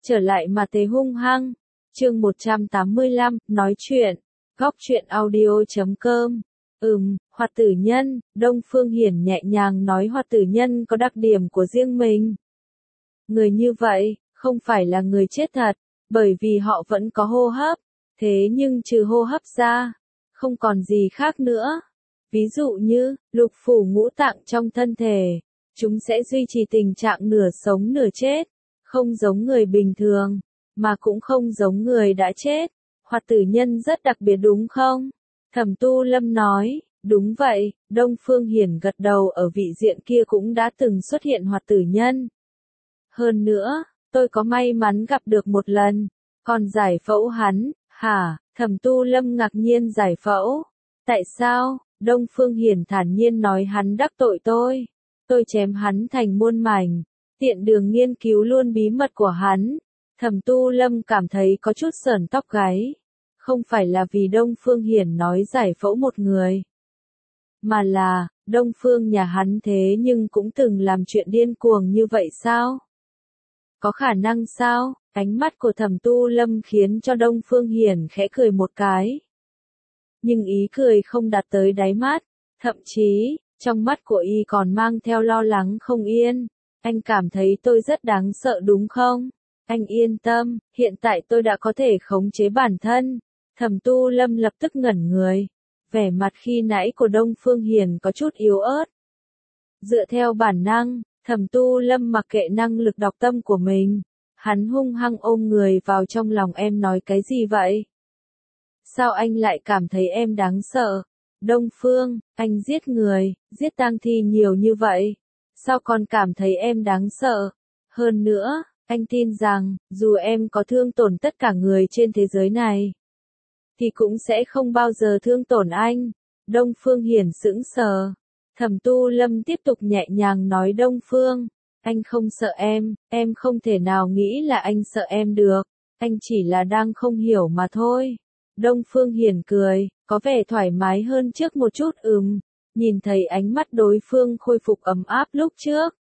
trở lại mà thế hung hăng. Chương 185, nói chuyện. Góc truyện audio.com. Hoạt tử nhân, Đông Phương Hiển nhẹ nhàng nói hoạt tử nhân có đặc điểm của riêng mình. Người như vậy, không phải là người chết thật, bởi vì họ vẫn có hô hấp, thế nhưng trừ hô hấp ra, không còn gì khác nữa. Ví dụ như, lục phủ ngũ tạng trong thân thể, chúng sẽ duy trì tình trạng nửa sống nửa chết, không giống người bình thường, mà cũng không giống người đã chết. Hoạt tử nhân rất đặc biệt đúng không? Thẩm Tu Lâm nói, đúng vậy. Đông Phương Hiển gật đầu, ở vị diện kia cũng đã từng xuất hiện hoạt tử nhân. Hơn nữa, tôi có may mắn gặp được một lần, còn giải phẫu hắn, hả? Thẩm Tu Lâm ngạc nhiên. Giải phẫu? Tại sao? Đông Phương Hiển thản nhiên nói hắn đắc tội tôi chém hắn thành muôn mảnh, tiện đường nghiên cứu luôn bí mật của hắn. Thẩm Tu Lâm cảm thấy có chút sởn tóc gáy, không phải là vì Đông Phương Hiển nói giải phẫu một người, mà là, Đông Phương nhà hắn thế nhưng cũng từng làm chuyện điên cuồng như vậy sao? Có khả năng sao? Ánh mắt của Thẩm Tu Lâm khiến cho Đông Phương Hiển khẽ cười một cái. Nhưng ý cười không đạt tới đáy mắt, thậm chí, trong mắt của y còn mang theo lo lắng không yên. Anh cảm thấy tôi rất đáng sợ đúng không? Anh yên tâm, hiện tại tôi đã có thể khống chế bản thân. Thẩm Tu Lâm lập tức ngẩn người. Vẻ mặt khi nãy của Đông Phương Hiển có chút yếu ớt. Dựa theo bản năng, Thẩm Tu Lâm mặc kệ năng lực đọc tâm của mình. Hắn hung hăng ôm người vào trong lòng. Em nói cái gì vậy? Sao anh lại cảm thấy em đáng sợ? Đông Phương, anh giết người, giết tang thi nhiều như vậy. Sao còn cảm thấy em đáng sợ? Hơn nữa, anh tin rằng, dù em có thương tổn tất cả người trên thế giới này, thì cũng sẽ không bao giờ thương tổn anh. Đông Phương Hiển sững sờ. Thẩm Tu Lâm tiếp tục nhẹ nhàng nói Đông Phương, anh không sợ em không thể nào nghĩ là anh sợ em được. Anh chỉ là đang không hiểu mà thôi. Đông Phương Hiển cười, có vẻ thoải mái hơn trước một chút. Nhìn thấy ánh mắt đối phương khôi phục ấm áp lúc trước.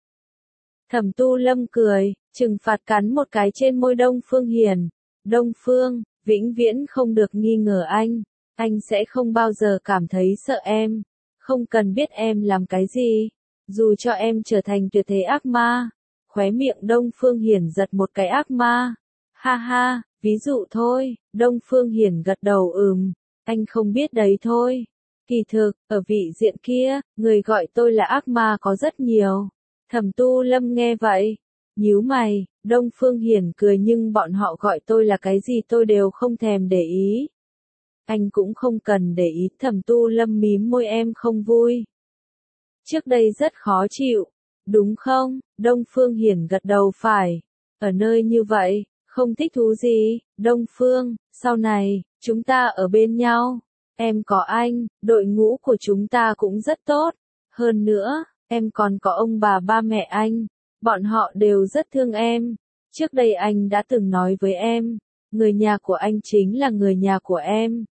Thẩm Tu Lâm cười, trừng phạt cắn một cái trên môi Đông Phương Hiển. Đông Phương, vĩnh viễn không được nghi ngờ anh sẽ không bao giờ cảm thấy sợ em. Không cần biết em làm cái gì, dù cho em trở thành tuyệt thế ác ma. Khóe miệng Đông Phương Hiển giật một cái. Ác ma? Ha ha, ví dụ thôi. Đông Phương Hiển gật đầu. Anh không biết đấy thôi. Kỳ thực, ở vị diện kia, người gọi tôi là ác ma có rất nhiều. Thẩm Tu Lâm nghe vậy, nhíu mày. Đông Phương Hiển cười, nhưng bọn họ gọi tôi là cái gì tôi đều không thèm để ý. Anh cũng không cần để ý. Thẩm Tu Lâm mím môi. Em không vui. Trước đây rất khó chịu, đúng không? Đông Phương Hiển gật đầu. Phải. Ở nơi như vậy, không thích thú gì. Đông Phương, sau này, chúng ta ở bên nhau. Em có anh, đội ngũ của chúng ta cũng rất tốt. Hơn nữa, em còn có ông bà ba mẹ anh. Bọn họ đều rất thương em. Trước đây anh đã từng nói với em, người nhà của anh chính là người nhà của em.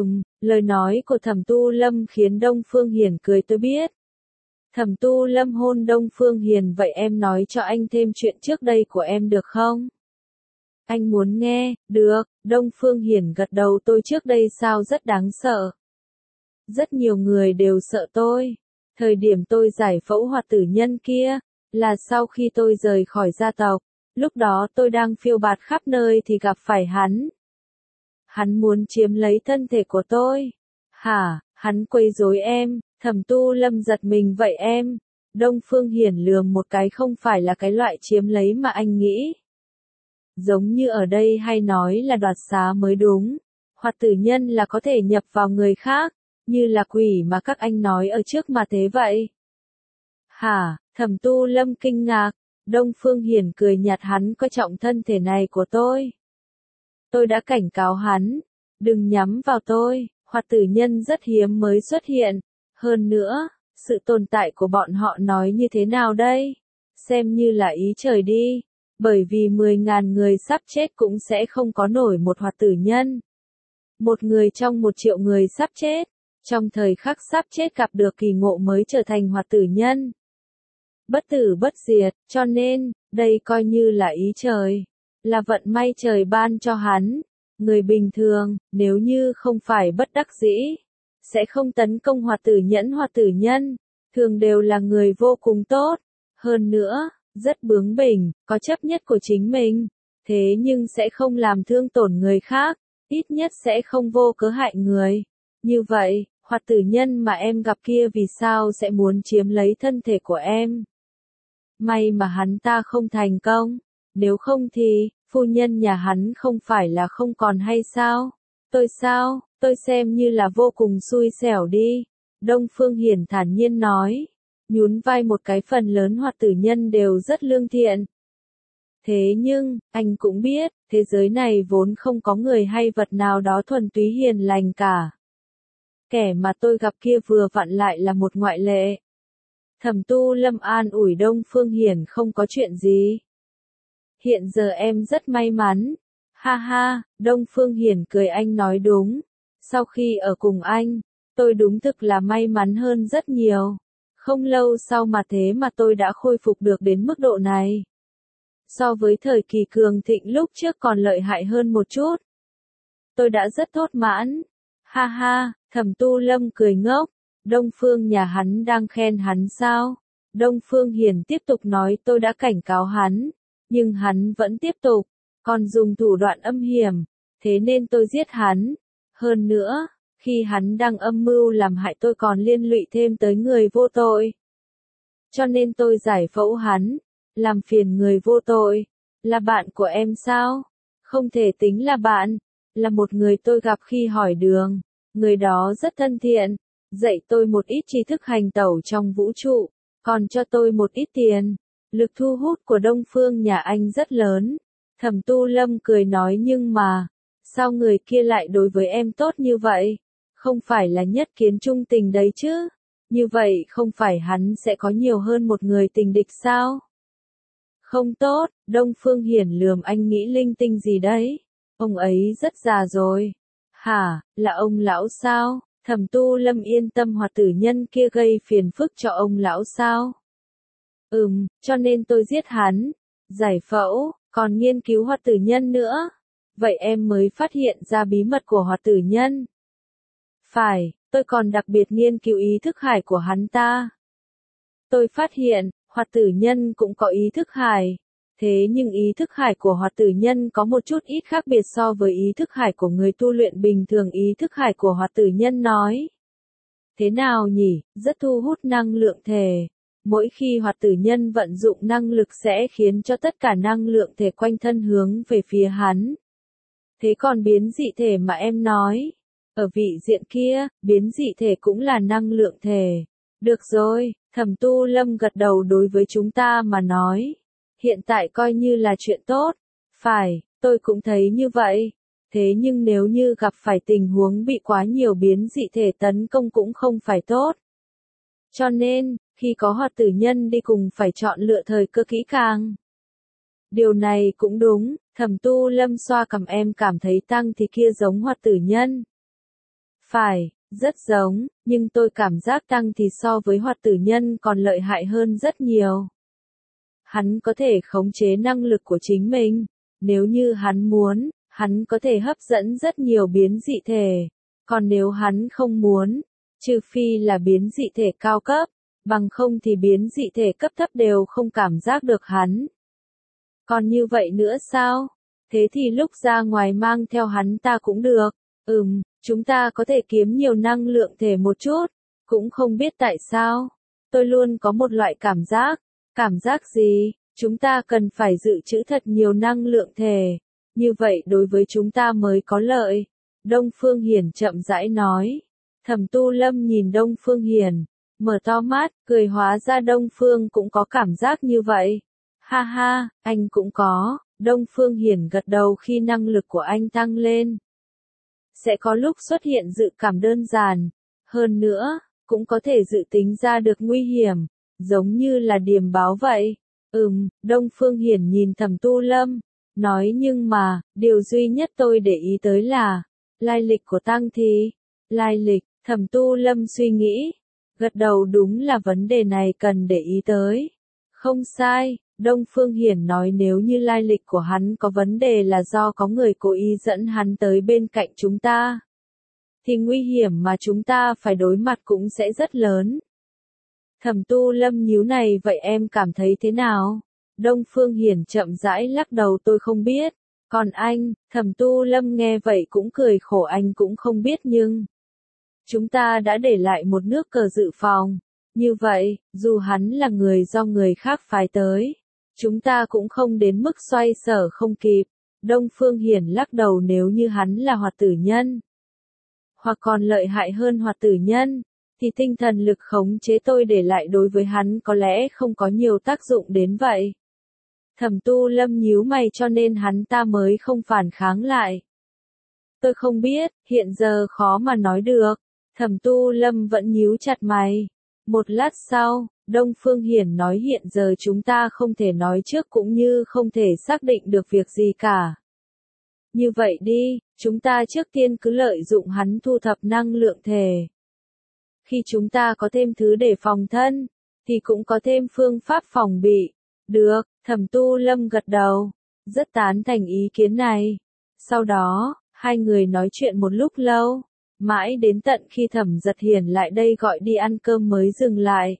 Lời nói của Thẩm Tu Lâm khiến Đông Phương Hiển cười. Tôi biết. Thẩm Tu Lâm hôn Đông Phương Hiển. Vậy em nói cho anh thêm chuyện trước đây của em được không? Anh muốn nghe. Được. Đông Phương Hiển gật đầu. Tôi trước đây sao rất đáng sợ. Rất nhiều người đều sợ tôi. Thời điểm tôi giải phẫu hoạt tử nhân kia, là sau khi tôi rời khỏi gia tộc. Lúc đó tôi đang phiêu bạt khắp nơi thì gặp phải hắn. Hắn muốn chiếm lấy thân thể của tôi. Hả? Hắn quấy rối em? Thẩm Tu Lâm giật mình. Vậy em? Đông Phương Hiển lườm một cái. Không phải là cái loại chiếm lấy mà anh nghĩ. Giống như ở đây hay nói là đoạt xá mới đúng. Hoạt tử nhân là có thể nhập vào người khác, như là quỷ mà các anh nói ở trước mà thế vậy. Hả? Thẩm Tu Lâm kinh ngạc. Đông Phương Hiển cười nhạt. Hắn coi trọng thân thể này của tôi. Tôi đã cảnh cáo hắn, đừng nhắm vào tôi. Hoạt tử nhân rất hiếm mới xuất hiện. Hơn nữa, sự tồn tại của bọn họ nói như thế nào đây? Xem như là ý trời đi. Bởi vì 10.000 người sắp chết cũng sẽ không có nổi một hoạt tử nhân. Một người trong 1 triệu người sắp chết. Trong thời khắc sắp chết gặp được kỳ ngộ mới trở thành hoạt tử nhân. Bất tử bất diệt, cho nên, đây coi như là ý trời. là vận may trời ban cho hắn. Người bình thường, nếu như không phải bất đắc dĩ, sẽ không tấn công Hoạt Tử Nhẫn. Hoạt Tử Nhân, thường đều là người vô cùng tốt. Hơn nữa, rất bướng bỉnh, có chấp nhất của chính mình. Thế nhưng sẽ không làm thương tổn người khác, ít nhất sẽ không vô cớ hại người. Như vậy, Hoạt Tử Nhân mà em gặp kia vì sao sẽ muốn chiếm lấy thân thể của em? May mà hắn ta không thành công, nếu không thì, phu nhân nhà hắn không phải là không còn hay sao? Sao, tôi xem như là vô cùng xui xẻo đi. Đông Phương Hiển thản nhiên nói, nhún vai một cái, phần lớn Hoạt Tử Nhân đều rất lương thiện. Thế nhưng, anh cũng biết, thế giới này vốn không có người hay vật nào đó thuần túy hiền lành cả. Kẻ mà tôi gặp kia vừa vặn lại là một ngoại lệ. Thẩm Tu Lâm an ủi Đông Phương Hiển, không có chuyện gì. Hiện giờ em rất may mắn. Ha ha, Đông Phương Hiển cười, anh nói đúng. Sau khi ở cùng anh, tôi đúng thực là may mắn hơn rất nhiều. Không lâu sau mà thế mà tôi đã khôi phục được đến mức độ này. So với thời kỳ cường thịnh lúc trước còn lợi hại hơn một chút. Tôi đã rất thỏa mãn. Ha ha, Thẩm Tu Lâm cười ngốc. Đông Phương nhà hắn đang khen hắn sao? Đông Phương Hiển tiếp tục nói, tôi đã cảnh cáo hắn, nhưng hắn vẫn tiếp tục, còn dùng thủ đoạn âm hiểm, thế nên tôi giết hắn. Hơn nữa, khi hắn đang âm mưu làm hại tôi còn liên lụy thêm tới người vô tội. Cho nên tôi giải phẫu hắn, làm phiền người vô tội. Là bạn của em sao? Không thể tính là bạn, là một người tôi gặp khi hỏi đường. Người đó rất thân thiện, dạy tôi một ít tri thức hành tẩu trong vũ trụ, còn cho tôi một ít tiền. Lực thu hút của Đông Phương nhà anh rất lớn. Thẩm Tu Lâm cười nói, nhưng mà, sao người kia lại đối với em tốt như vậy? Không phải là nhất kiến trung tình đấy chứ? Như vậy không phải hắn sẽ có nhiều hơn một người tình địch sao? Không tốt, Đông Phương Hiển lườm anh, nghĩ linh tinh gì đấy? Ông ấy rất già rồi. Hả, là ông lão sao? Thẩm Tu Lâm yên tâm, Hoạt Tử Nhân kia gây phiền phức cho ông lão sao? Cho nên tôi giết hắn, giải phẫu, còn nghiên cứu Hoạt Tử Nhân nữa. Vậy em mới phát hiện ra bí mật của Hoạt Tử Nhân. Phải, tôi còn đặc biệt nghiên cứu ý thức hải của hắn ta. Tôi phát hiện, Hoạt Tử Nhân cũng có ý thức hải. Thế nhưng ý thức hải của Hoạt Tử Nhân có một chút ít khác biệt so với ý thức hải của người tu luyện bình thường. Ý thức hải của Hoạt Tử Nhân nói, thế nào nhỉ, rất thu hút năng lượng thể. Mỗi khi Hoạt Tử Nhân vận dụng năng lực sẽ khiến cho tất cả năng lượng thể quanh thân hướng về phía hắn. Thế còn biến dị thể mà em nói, ở vị diện kia, biến dị thể cũng là năng lượng thể. Được rồi, Thẩm Tu Lâm gật đầu, đối với chúng ta mà nói, hiện tại coi như là chuyện tốt. Phải, tôi cũng thấy như vậy. Thế nhưng nếu như gặp phải tình huống bị quá nhiều biến dị thể tấn công cũng không phải tốt. Cho nên, khi có Hoạt Tử Nhân đi cùng phải chọn lựa thời cơ kỹ càng. Điều này cũng đúng, Thẩm Tu Lâm xoa cằm, em cảm thấy Tăng thì kia giống Hoạt Tử Nhân. Phải, rất giống, nhưng tôi cảm giác Tăng thì so với Hoạt Tử Nhân còn lợi hại hơn rất nhiều. Hắn có thể khống chế năng lực của chính mình, nếu như hắn muốn, hắn có thể hấp dẫn rất nhiều biến dị thể. Còn nếu hắn không muốn, trừ phi là biến dị thể cao cấp, bằng không thì biến dị thể cấp thấp đều không cảm giác được hắn. Còn như vậy nữa sao? Thế thì lúc ra ngoài mang theo hắn ta cũng được. Chúng ta có thể kiếm nhiều năng lượng thể một chút. Cũng không biết tại sao, tôi luôn có một loại cảm giác. Cảm giác gì? Chúng ta cần phải dự trữ thật nhiều năng lượng thể. Như vậy đối với chúng ta mới có lợi. Đông Phương Hiển chậm rãi nói. Thẩm Tu Lâm nhìn Đông Phương Hiển, mở to mắt, cười, hóa ra Đông Phương cũng có cảm giác như vậy. Ha ha, anh cũng có. Đông Phương Hiển gật đầu, khi năng lực của anh tăng lên, sẽ có lúc xuất hiện dự cảm đơn giản. Hơn nữa, cũng có thể dự tính ra được nguy hiểm, giống như là điềm báo vậy. Đông Phương Hiển nhìn Thẩm Tu Lâm, nói, nhưng mà, điều duy nhất tôi để ý tới là, lai lịch của Tăng thì. Lai lịch, Thẩm Tu Lâm suy nghĩ, gật đầu, đúng là vấn đề này cần để ý tới. Không sai, Đông Phương Hiển nói nếu như lai lịch của hắn có vấn đề là do có người cố ý dẫn hắn tới bên cạnh chúng ta, thì nguy hiểm mà chúng ta phải đối mặt cũng sẽ rất lớn. Thẩm Tu Lâm nhíu này, vậy em cảm thấy thế nào? Đông Phương Hiển chậm rãi lắc đầu, tôi không biết. Còn anh? Thẩm Tu Lâm nghe vậy cũng cười khổ, anh cũng không biết nhưng chúng ta đã để lại một nước cờ dự phòng. Như vậy, dù hắn là người do người khác phái tới, chúng ta cũng không đến mức xoay sở không kịp. Đông Phương Hiển lắc đầu, nếu như hắn là Hoạt Tử Nhân, hoặc còn lợi hại hơn Hoạt Tử Nhân, thì tinh thần lực khống chế tôi để lại đối với hắn có lẽ không có nhiều tác dụng đến vậy. Thẩm Tu Lâm nhíu mày, cho nên hắn ta mới không phản kháng lại. Tôi không biết, hiện giờ khó mà nói được. Thẩm Tu Lâm vẫn nhíu chặt mày. Một lát sau, Đông Phương Hiển nói, hiện giờ chúng ta không thể nói trước cũng như không thể xác định được việc gì cả. Như vậy đi, chúng ta trước tiên cứ lợi dụng hắn thu thập năng lượng thể. Khi chúng ta có thêm thứ để phòng thân, thì cũng có thêm phương pháp phòng bị. Được, Thẩm Tu Lâm gật đầu, rất tán thành ý kiến này. Sau đó, hai người nói chuyện một lúc lâu, mãi đến tận khi Thẩm Giật Hiền lại đây gọi đi ăn cơm mới dừng lại.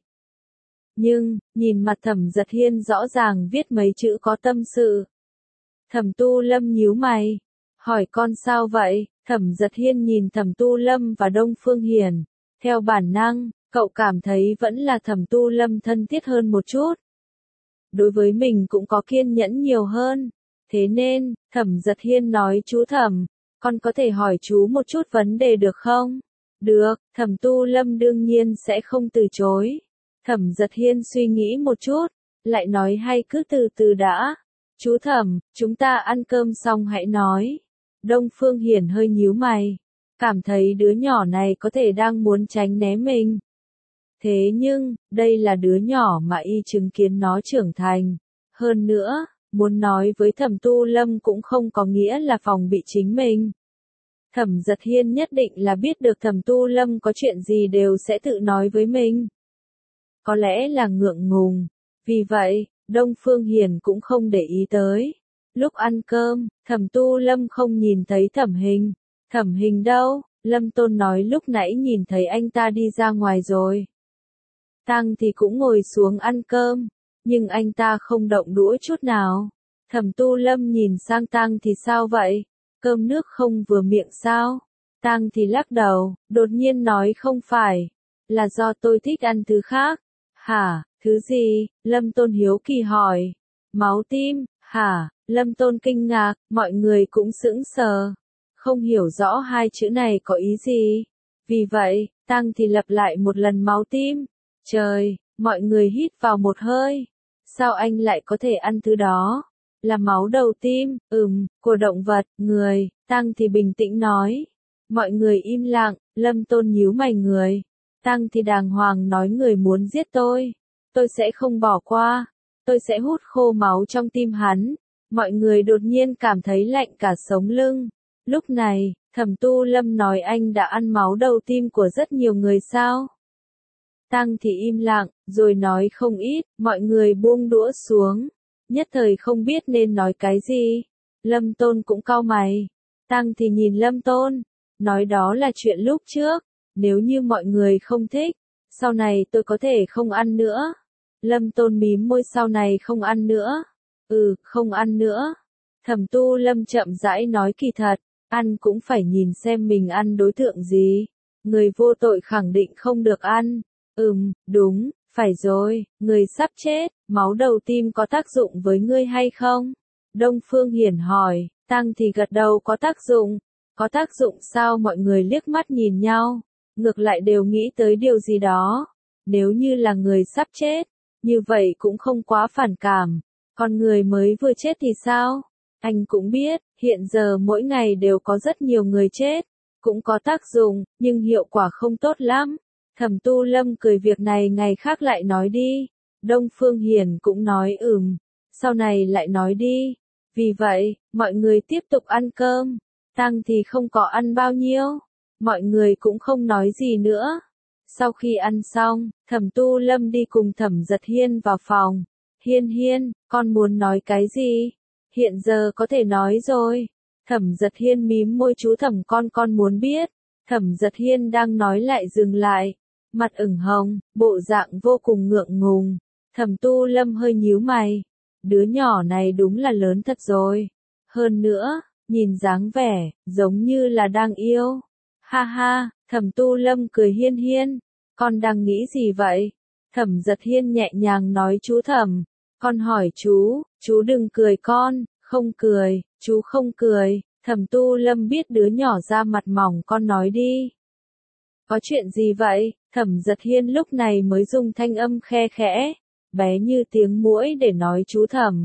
Nhưng, nhìn mặt Thẩm Giật Hiên rõ ràng viết mấy chữ có tâm sự. Thẩm Tu Lâm nhíu mày, hỏi con sao vậy? Thẩm Giật Hiên nhìn Thẩm Tu Lâm và Đông Phương Hiển, theo bản năng, cậu cảm thấy vẫn là Thẩm Tu Lâm thân thiết hơn một chút. Đối với mình cũng có kiên nhẫn nhiều hơn. Thế nên, Thẩm Giật Hiên nói, chú Thẩm, con có thể hỏi chú một chút vấn đề được không? Được, Thẩm Tu Lâm đương nhiên sẽ không từ chối. Thẩm Giật Hiên suy nghĩ một chút, lại nói, hay cứ từ từ đã. Chú Thẩm, chúng ta ăn cơm xong hãy nói. Đông Phương Hiển hơi nhíu mày, cảm thấy đứa nhỏ này có thể đang muốn tránh né mình. Thế nhưng, đây là đứa nhỏ mà y chứng kiến nó trưởng thành. Hơn nữa, muốn nói với Thẩm Tu Lâm cũng không có nghĩa là phòng bị chính mình. Thẩm Giật Hiên nhất định là biết được Thẩm Tu Lâm có chuyện gì đều sẽ tự nói với mình. Có lẽ là ngượng ngùng. Vì vậy, Đông Phương Hiển cũng không để ý tới. Lúc ăn cơm, Thẩm Tu Lâm không nhìn thấy Thẩm Hình. Thẩm Hình đâu? Lâm Tôn nói lúc nãy nhìn thấy anh ta đi ra ngoài rồi. Tang thì cũng ngồi xuống ăn cơm, nhưng anh ta không động đũa chút nào. Thẩm Tu Lâm nhìn sang Tang thì, sao vậy? Cơm nước không vừa miệng sao? Tang thì lắc đầu, đột nhiên nói, không phải, là do tôi thích ăn thứ khác. Hả, thứ gì? Lâm Tôn hiếu kỳ hỏi. Máu tim, hả? Lâm Tôn kinh ngạc, mọi người cũng sững sờ, không hiểu rõ hai chữ này có ý gì. Vì vậy, Tang thì lặp lại một lần, máu tim. Trời, mọi người hít vào một hơi. Sao anh lại có thể ăn thứ đó? Là máu đầu tim, của động vật, người. Tang thì bình tĩnh nói. Mọi người im lặng, Lâm Tôn nhíu mày, người. Tang thì đàng hoàng nói, người muốn giết tôi sẽ không bỏ qua. Tôi sẽ hút khô máu trong tim hắn. Mọi người đột nhiên cảm thấy lạnh cả sống lưng. Lúc này, Thẩm Tu Lâm nói, anh đã ăn máu đầu tim của rất nhiều người sao? Tang thì im lặng, rồi nói, không ít. Mọi người buông đũa xuống, nhất thời không biết nên nói cái gì. Lâm Tôn cũng cau mày. Tang thì nhìn Lâm Tôn, nói, đó là chuyện lúc trước. Nếu như mọi người không thích, sau này tôi có thể không ăn nữa. Lâm Tôn mím môi, sau này không ăn nữa. Không ăn nữa. Thẩm Tu Lâm chậm rãi nói, kỳ thật, ăn cũng phải nhìn xem mình ăn đối tượng gì. Người vô tội khẳng định không được ăn. Đúng, phải rồi, người sắp chết, máu đầu tim có tác dụng với ngươi hay không? Đông Phương Hiển hỏi. Tang thì gật đầu, có tác dụng. Có tác dụng sao? Mọi người liếc mắt nhìn nhau, ngược lại đều nghĩ tới điều gì đó. Nếu như là người sắp chết, như vậy cũng không quá phản cảm. Còn người mới vừa chết thì sao? Anh cũng biết, hiện giờ mỗi ngày đều có rất nhiều người chết, cũng có tác dụng, nhưng hiệu quả không tốt lắm. Thẩm Tu Lâm cười, việc này ngày khác lại nói đi. Đông Phương Hiển cũng nói, sau này lại nói đi. Vì vậy, mọi người tiếp tục ăn cơm. Tang thì không có ăn bao nhiêu. Mọi người cũng không nói gì nữa. Sau khi ăn xong, Thẩm Tu Lâm đi cùng Thẩm Giật Hiên vào phòng. Hiên Hiên, con muốn nói cái gì? Hiện giờ có thể nói rồi. Thẩm Dật Hiên mím môi, chú Thẩm con muốn biết. Thẩm Dật Hiên đang nói lại dừng lại, mặt ửng hồng, bộ dạng vô cùng ngượng ngùng. Thẩm Tu Lâm hơi nhíu mày, đứa nhỏ này đúng là lớn thật rồi. Hơn nữa, nhìn dáng vẻ, giống như là đang yêu. Ha ha, Thẩm Tu Lâm cười. Hiên Hiên, con đang nghĩ gì vậy? Thẩm Dật Hiên nhẹ nhàng nói. Chú Thẩm, con hỏi chú đừng cười con, không cười, chú không cười. Thẩm Tu Lâm biết đứa nhỏ ra mặt mỏng, con nói đi. Có chuyện gì vậy? Thẩm Dật Hiên lúc này mới dùng thanh âm khe khẽ, bé như tiếng muỗi để nói. Chú Thẩm,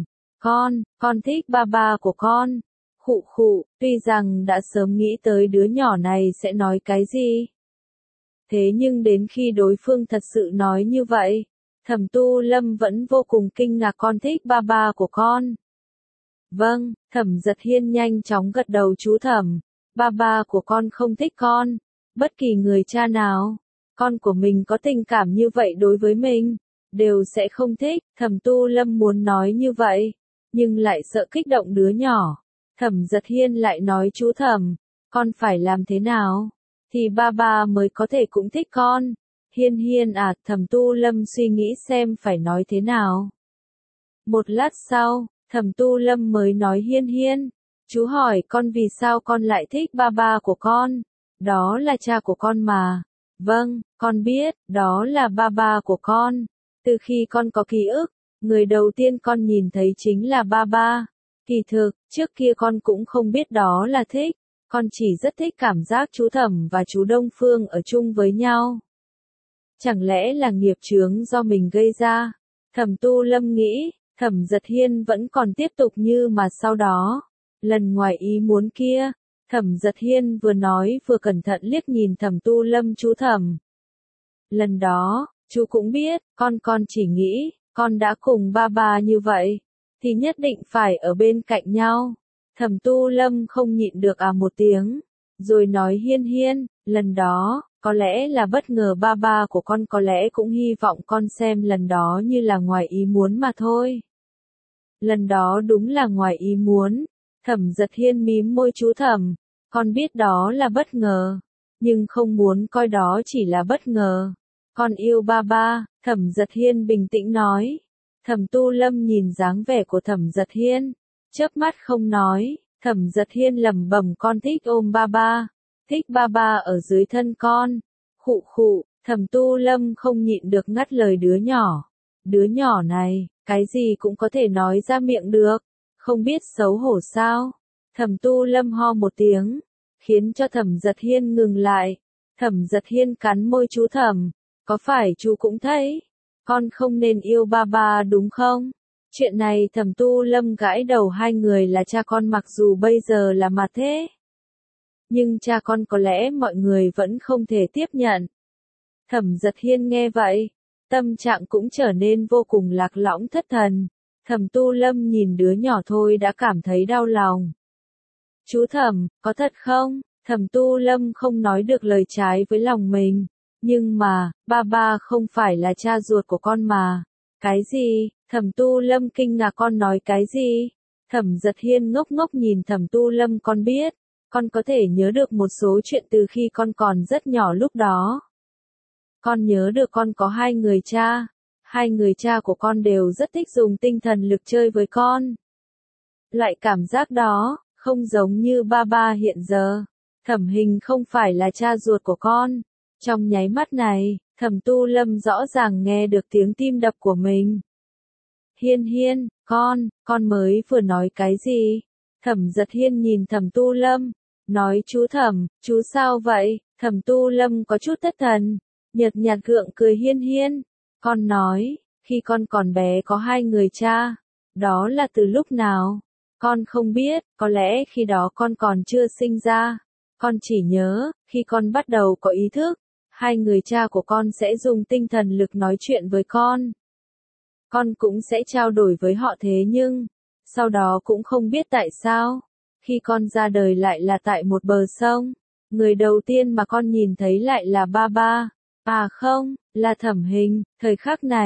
con thích ba ba của con. Khụ khụ, tuy rằng đã sớm nghĩ tới đứa nhỏ này sẽ nói cái gì. Thế nhưng đến khi đối phương thật sự nói như vậy, Thẩm Tu Lâm vẫn vô cùng kinh ngạc. Con thích ba ba của con. Vâng, Thẩm Dật Hiên nhanh chóng gật đầu. Chú Thẩm, ba ba của con không thích con. Bất kỳ người cha nào, con của mình có tình cảm như vậy đối với mình, đều sẽ không thích. Thẩm Tu Lâm muốn nói như vậy, nhưng lại sợ kích động đứa nhỏ. Thẩm Dật Hiên lại nói. Chú Thẩm, con phải làm thế nào thì ba ba mới có thể cũng thích con? Hiên Hiên à? Thẩm Tu Lâm suy nghĩ xem phải nói thế nào. Một lát sau, Thẩm Tu Lâm mới nói. Hiên Hiên, chú hỏi con vì sao con lại thích ba ba của con. Đó là cha của con mà. Vâng, con biết, đó là ba ba của con. Từ khi con có ký ức, người đầu tiên con nhìn thấy chính là ba ba. Kỳ thực, trước kia con cũng không biết đó là thích. Con chỉ rất thích cảm giác chú Thẩm và chú Đông Phương ở chung với nhau. Chẳng lẽ là nghiệp chướng do mình gây ra? Thẩm Tu Lâm nghĩ. Thẩm Dật Hiên vẫn còn tiếp tục như mà sau đó. Lần ngoài ý muốn kia, Thẩm Dật Hiên vừa nói vừa cẩn thận liếc nhìn Thẩm Tu Lâm. Chú Thẩm, lần đó, chú cũng biết, con chỉ nghĩ, con đã cùng ba ba như vậy, thì nhất định phải ở bên cạnh nhau. Thẩm Tu Lâm không nhịn được một tiếng, rồi nói. Hiên Hiên, lần đó, có lẽ là bất ngờ, ba ba của con có lẽ cũng hy vọng con xem lần đó như là ngoài ý muốn mà thôi. Lần đó đúng là ngoài ý muốn. Thẩm Dật Hiên mím môi. Chú Thẩm, con biết đó là bất ngờ, nhưng không muốn coi đó chỉ là bất ngờ. Con yêu ba ba. Thẩm Dật Hiên bình tĩnh nói. Thẩm Tu Lâm nhìn dáng vẻ của Thẩm Dật Hiên, chớp mắt không nói. Thẩm Dật Hiên lẩm bẩm. Con thích ôm ba ba, thích ba ba ở dưới thân con. Khụ khụ, Thẩm Tu Lâm không nhịn được ngắt lời đứa nhỏ. Đứa nhỏ này, cái gì cũng có thể nói ra miệng được, không biết xấu hổ sao? Thẩm Tu Lâm ho một tiếng, khiến cho Thẩm Dật Hiên ngừng lại. Thẩm Dật Hiên cắn môi. Chú Thẩm, có phải chú cũng thấy, con không nên yêu ba ba đúng không? Chuyện này Thẩm Tu Lâm gãi đầu. Hai người là cha con, mặc dù bây giờ là mặt thế, nhưng cha con có lẽ mọi người vẫn không thể tiếp nhận. Thẩm Dật Hiên nghe vậy, tâm trạng cũng trở nên vô cùng lạc lõng thất thần. Thẩm Tu Lâm nhìn đứa nhỏ thôi đã cảm thấy đau lòng. Chú Thẩm, có thật không? Thẩm Tu Lâm không nói được lời trái với lòng mình. Nhưng mà, ba ba không phải là cha ruột của con mà. Cái gì? Thẩm Tu Lâm kinh ngạc. Con nói cái gì? Thẩm Dật Hiên ngốc ngốc nhìn Thẩm Tu Lâm. Con biết, con có thể nhớ được một số chuyện từ khi con còn rất nhỏ. Lúc đó, con nhớ được con có hai người cha. Hai người cha của con đều rất thích dùng tinh thần lực chơi với con. Loại cảm giác đó, không giống như ba ba hiện giờ. Thẩm Hình không phải là cha ruột của con. Trong nháy mắt này, Thẩm Tu Lâm rõ ràng nghe được tiếng tim đập của mình. Hiên Hiên, con mới vừa nói cái gì? Thẩm Dật Hiên nhìn Thẩm Tu Lâm, nói. Chú Thẩm, chú sao vậy? Thẩm Tu Lâm có chút thất thần, nhợt nhạt gượng cười. Hiên Hiên, con nói, khi con còn bé có hai người cha. Đó là từ lúc nào? Con không biết, có lẽ khi đó con còn chưa sinh ra. Con chỉ nhớ, khi con bắt đầu có ý thức, hai người cha của con sẽ dùng tinh thần lực nói chuyện với con. Con cũng sẽ trao đổi với họ, thế nhưng, sau đó cũng không biết tại sao, khi con ra đời lại là tại một bờ sông. Người đầu tiên mà con nhìn thấy lại là ba ba. À không, là Thẩm Hình. Thời khắc này,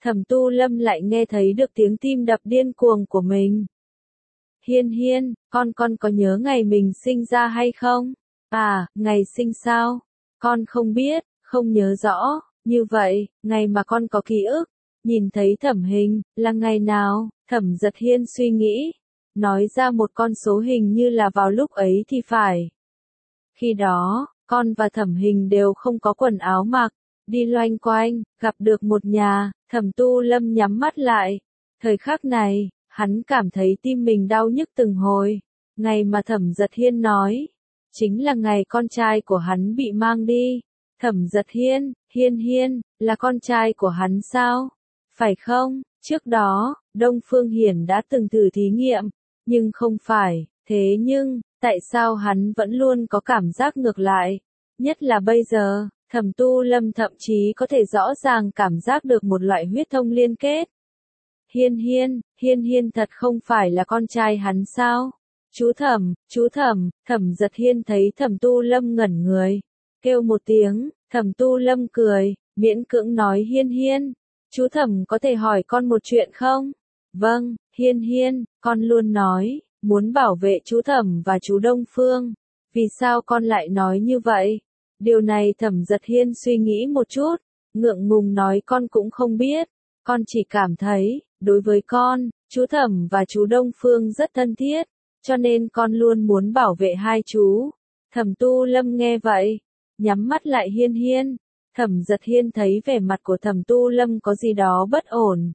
Thẩm Tu Lâm lại nghe thấy được tiếng tim đập điên cuồng của mình. Hiên Hiên, con có nhớ ngày mình sinh ra hay không? À, ngày sinh sao? Con không biết, không nhớ rõ, như vậy, ngày mà con có ký ức, nhìn thấy Thẩm Hình, là ngày nào? Thẩm Giật Hiên suy nghĩ, nói ra một con số hình như là vào lúc ấy thì phải. Khi đó, con và Thẩm Hình đều không có quần áo mặc, đi loanh quanh, gặp được một nhà, Thẩm Tu Lâm nhắm mắt lại. Thời khắc này, hắn cảm thấy tim mình đau nhức từng hồi. Ngày mà Thẩm Giật Hiên nói, chính là ngày con trai của hắn bị mang đi. Thẩm Giật Hiên, Hiên Hiên, là con trai của hắn sao? Phải không? Trước đó, Đông Phương Hiển đã từng thử thí nghiệm, nhưng không phải. Thế nhưng, tại sao hắn vẫn luôn có cảm giác ngược lại? Nhất là bây giờ, Thẩm Tu Lâm thậm chí có thể rõ ràng cảm giác được một loại huyết thông liên kết. Hiên Hiên, Hiên Hiên thật không phải là con trai hắn sao? Chú Thẩm, Thẩm Giật Hiên thấy Thẩm Tu Lâm ngẩn người, kêu một tiếng, Thẩm Tu Lâm cười, miễn cưỡng nói Hiên Hiên, chú Thẩm có thể hỏi con một chuyện không? Vâng, Hiên Hiên, con luôn nói, muốn bảo vệ chú Thẩm và chú Đông Phương. Vì sao con lại nói như vậy? Điều này Thẩm Giật Hiên suy nghĩ một chút, ngượng ngùng nói con cũng không biết, con chỉ cảm thấy, đối với con, chú Thẩm và chú Đông Phương rất thân thiết, cho nên con luôn muốn bảo vệ hai chú. Thẩm Tu Lâm nghe vậy, nhắm mắt lại Hiên Hiên. Thẩm Giật Hiên thấy vẻ mặt của Thẩm Tu Lâm có gì đó bất ổn.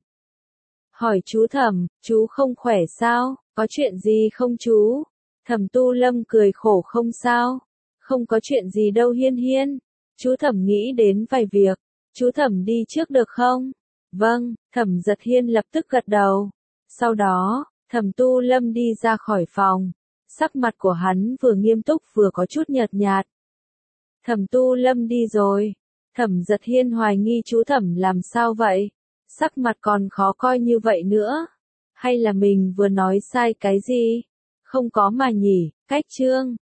Hỏi chú Thẩm, chú không khỏe sao, có chuyện gì không chú? Thẩm Tu Lâm cười khổ không sao, không có chuyện gì đâu Hiên Hiên. Chú Thẩm nghĩ đến vài việc, chú Thẩm đi trước được không? Vâng, Thẩm Giật Hiên lập tức gật đầu. Sau đó, Thẩm Tu Lâm đi ra khỏi phòng, sắc mặt của hắn vừa nghiêm túc vừa có chút nhợt nhạt. Thẩm Tu Lâm đi rồi. Thẩm Giật Hiên hoài nghi chú Thẩm làm sao vậy? Sắc mặt còn khó coi như vậy nữa. Hay là mình vừa nói sai cái gì? Không có mà nhỉ, cách chương.